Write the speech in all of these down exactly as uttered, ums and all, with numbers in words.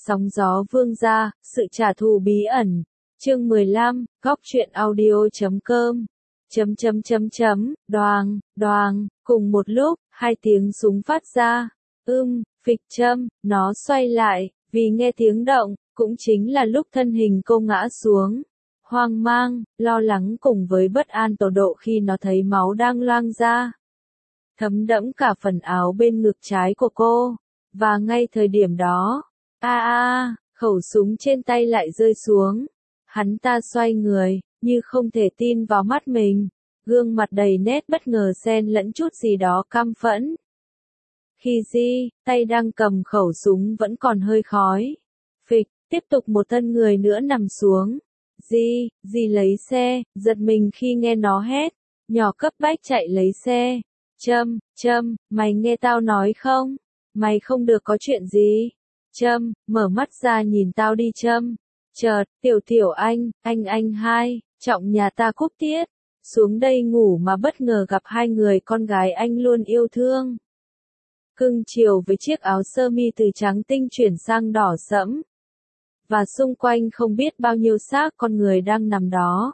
Sóng gió vương gia, sự trả thù bí ẩn. Chương mười lăm, góc truyện audio chấm com. Chấm chấm chấm chấm, đoàng, đoàng, cùng một lúc, hai tiếng súng phát ra. Ưm, phịch châm, nó xoay lại, vì nghe tiếng động, cũng chính là lúc thân hình cô ngã xuống. Hoang mang, lo lắng cùng với bất an tột độ khi nó thấy máu đang loang ra. Thấm đẫm cả phần áo bên ngực trái của cô. Và ngay thời điểm đó, a a, khẩu súng trên tay lại rơi xuống. Hắn ta xoay người, như không thể tin vào mắt mình, gương mặt đầy nét bất ngờ xen lẫn chút gì đó căm phẫn. Khi Di, tay đang cầm khẩu súng vẫn còn hơi khói. Phịch, tiếp tục một thân người nữa nằm xuống. Di, Di lấy xe, giật mình khi nghe nó hét, nhỏ cấp bách chạy lấy xe. Trâm, Trâm, mày nghe tao nói không? Mày không được có chuyện gì. Trâm, mở mắt ra nhìn tao đi Trâm. Chợt, tiểu tiểu anh, anh anh hai, trọng nhà ta Cúc Tiết, xuống đây ngủ mà bất ngờ gặp hai người con gái anh luôn yêu thương. Cưng chiều với chiếc áo sơ mi từ trắng tinh chuyển sang đỏ sẫm. Và xung quanh không biết bao nhiêu xác con người đang nằm đó.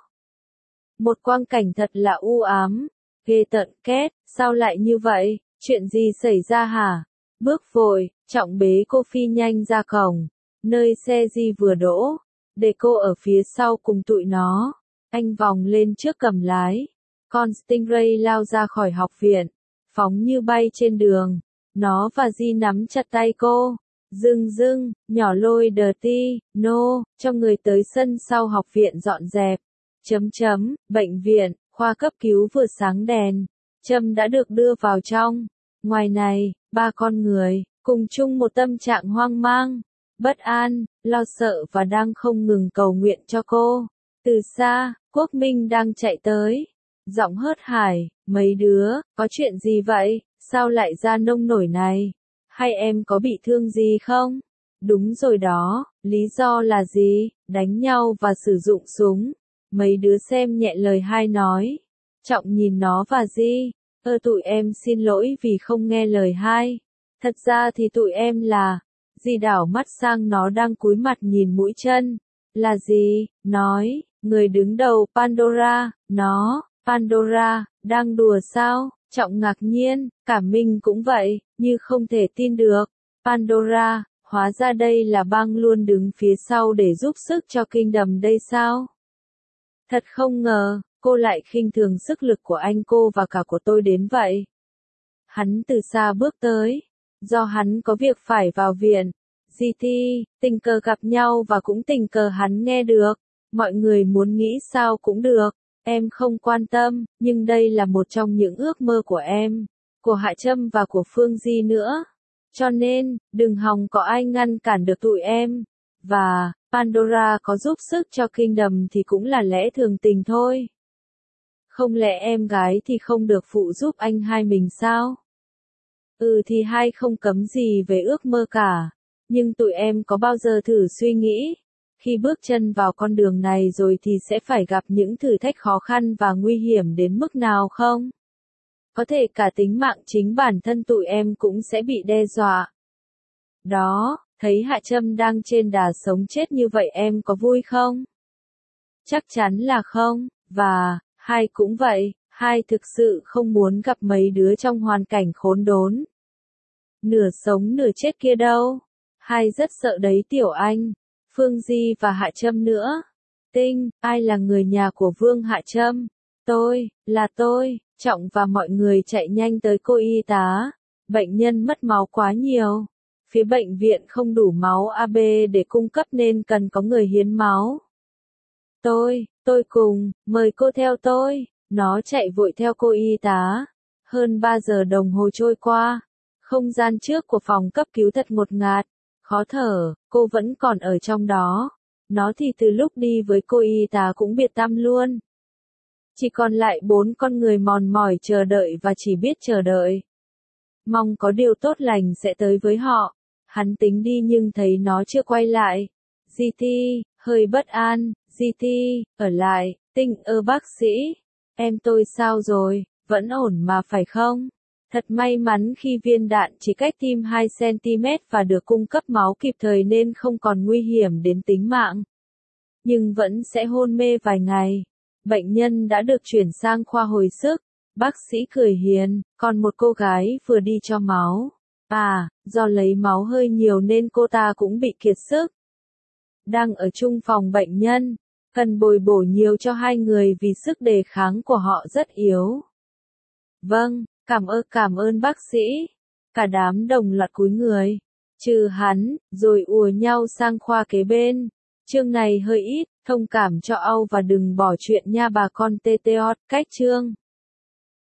Một quang cảnh thật là u ám, ghê tợn két, sao lại như vậy, chuyện gì xảy ra hả? Bước vội, trọng bế cô phi nhanh ra cổng, nơi xe Di vừa đỗ, để cô ở phía sau cùng tụi nó. Anh vòng lên trước cầm lái, con Stingray lao ra khỏi học viện, phóng như bay trên đường. Nó và Di nắm chặt tay cô. Dưng dưng, nhỏ lôi đờ ti, nô, cho người tới sân sau học viện dọn dẹp. Chấm chấm, bệnh viện, khoa cấp cứu vừa sáng đèn. Trâm đã được đưa vào trong. Ngoài này, ba con người, cùng chung một tâm trạng hoang mang, bất an, lo sợ và đang không ngừng cầu nguyện cho cô. Từ xa, Quốc Minh đang chạy tới. Giọng hớt hải, mấy đứa, có chuyện gì vậy, sao lại ra nông nổi này? Hay em có bị thương gì không? Đúng rồi đó, lý do là gì? Đánh nhau và sử dụng súng. Mấy đứa xem nhẹ lời hai nói. Trọng nhìn nó và Di. Ơ tụi em xin lỗi vì không nghe lời hai. Thật ra thì tụi em là... Di đảo mắt sang nó đang cúi mặt nhìn mũi chân. Là gì? Nói, người đứng đầu Pandora, nó, Pandora, đang đùa sao? Trọng ngạc nhiên, cả mình cũng vậy, như không thể tin được. Pandora, hóa ra đây là bang luôn đứng phía sau để giúp sức cho Kingdom đây sao? Thật không ngờ, cô lại khinh thường sức lực của anh cô và cả của tôi đến vậy. Hắn từ xa bước tới. Do hắn có việc phải vào viện. giê tê, tình cờ gặp nhau và cũng tình cờ hắn nghe được. Mọi người muốn nghĩ sao cũng được. Em không quan tâm, nhưng đây là một trong những ước mơ của em, của Hạ Trâm và của Phương Di nữa. Cho nên, đừng hòng có ai ngăn cản được tụi em. Và, Pandora có giúp sức cho Kingdom thì cũng là lẽ thường tình thôi. Không lẽ em gái thì không được phụ giúp anh hai mình sao? Ừ thì hai không cấm gì về ước mơ cả. Nhưng tụi em có bao giờ thử suy nghĩ, khi bước chân vào con đường này rồi thì sẽ phải gặp những thử thách khó khăn và nguy hiểm đến mức nào không? Có thể cả tính mạng chính bản thân tụi em cũng sẽ bị đe dọa. Đó, thấy Hạ Trâm đang trên đà sống chết như vậy em có vui không? Chắc chắn là không, và, hai cũng vậy, hai thực sự không muốn gặp mấy đứa trong hoàn cảnh khốn đốn. Nửa sống nửa chết kia đâu. Hai rất sợ đấy tiểu anh. Phương Di và Hạ Trâm nữa. Tinh, ai là người nhà của Vương Hạ Trâm? Tôi, là tôi. Trọng và mọi người chạy nhanh tới cô y tá. Bệnh nhân mất máu quá nhiều. Phía bệnh viện không đủ máu a bê để cung cấp nên cần có người hiến máu. Tôi, tôi cùng, mời cô theo tôi. Nó chạy vội theo cô y tá. Hơn ba giờ đồng hồ trôi qua. Không gian trước của phòng cấp cứu thật ngột ngạt. Khó thở, cô vẫn còn ở trong đó. Nó thì từ lúc đi với cô y tá cũng biệt tăm luôn. Chỉ còn lại bốn con người mòn mỏi chờ đợi và chỉ biết chờ đợi. Mong có điều tốt lành sẽ tới với họ. Hắn tính đi nhưng thấy nó chưa quay lại. giê tê, hơi bất an. giê tê, ở lại. Tinh ơ bác sĩ. Em tôi sao rồi, vẫn ổn mà phải không? Thật may mắn khi viên đạn chỉ cách tim hai xăng ti mét và được cung cấp máu kịp thời nên không còn nguy hiểm đến tính mạng. Nhưng vẫn sẽ hôn mê vài ngày. Bệnh nhân đã được chuyển sang khoa hồi sức. Bác sĩ cười hiền, còn một cô gái vừa đi cho máu. À, do lấy máu hơi nhiều nên cô ta cũng bị kiệt sức. Đang ở chung phòng bệnh nhân, cần bồi bổ nhiều cho hai người vì sức đề kháng của họ rất yếu. Vâng, cảm ơn cảm ơn bác sĩ. Cả đám đồng loạt cúi người. Trừ hắn, rồi ùa nhau sang khoa kế bên. Chương này hơi ít, thông cảm cho Âu và đừng bỏ chuyện nha bà con tê tê ót, cách chương.